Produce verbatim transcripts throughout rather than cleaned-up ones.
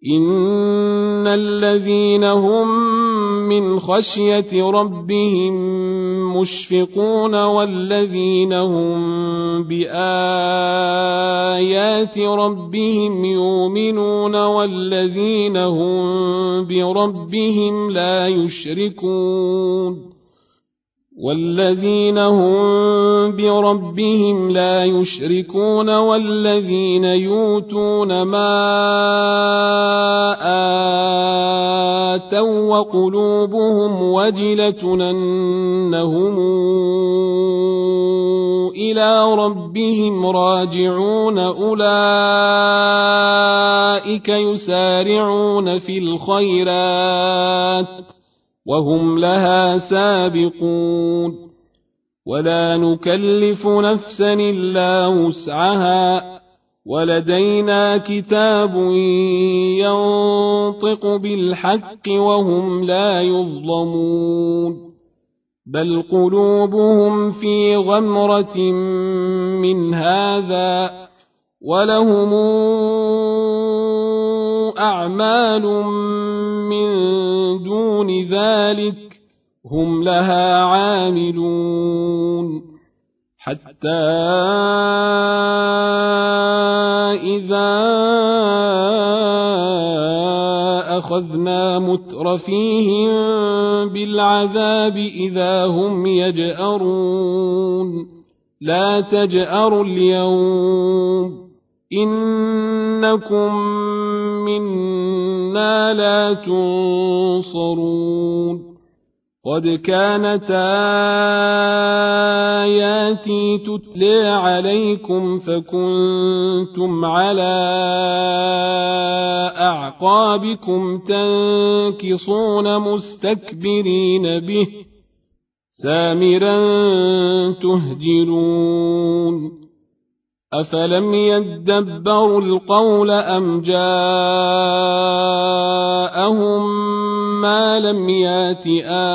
إن الذين هم من خشية ربهم مشفقون والذين هم بآيات ربهم يؤمنون والذين هم بربهم لا يشركون والذين هم بربهم لا يشركون والذين يؤتون ما آتوا وقلوبهم وجلة أنهم إلى ربهم راجعون أولئك يسارعون في الخيرات وهم لها سابقون ولا نكلف نفسا إلا وسعها ولدينا كتاب ينطق بالحق وهم لا يظلمون بل قلوبهم في غمرة من هذا ولهم أعمال من دون ذلك هم لها عاملون حتى إذا أخذنا مترفيهم بالعذاب إذا هم يجأرون لا تجأروا اليوم إنكم منا لا تنصرون قد كانت آياتي تتلى عليكم فكنتم على أعقابكم تنكصون مستكبرين به سامرا تهجرون أفلم يدبروا القول أم جاءهم ما لم يات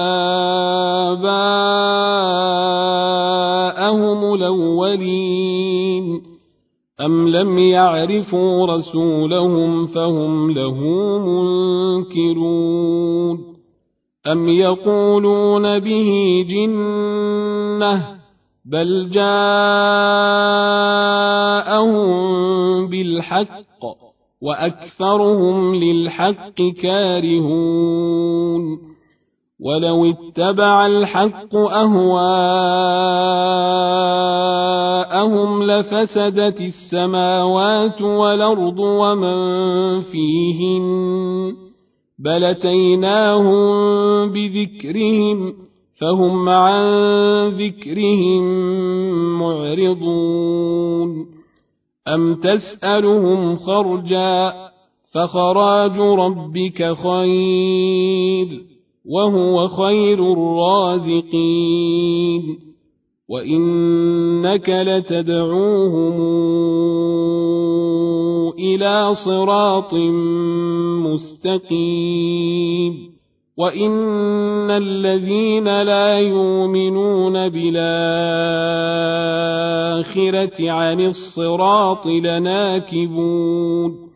آباءهم الأولين أم لم يعرفوا رسولهم فهم له منكرون أم يقولون به جنة بل جاءهم بالحق وأكثرهم للحق كارهون ولو اتبع الحق أهواءهم لفسدت السماوات والأرض ومن فيهن بل أتيناهم بذكرهم فهم عن ذكرهم معرضون أم تسألهم خرجا فخراج ربك خير وهو خير الرازقين وإنك لتدعوهم إلى صراط مستقيم وإن الذين لا يؤمنون بالآخرة عن الصراط لناكبون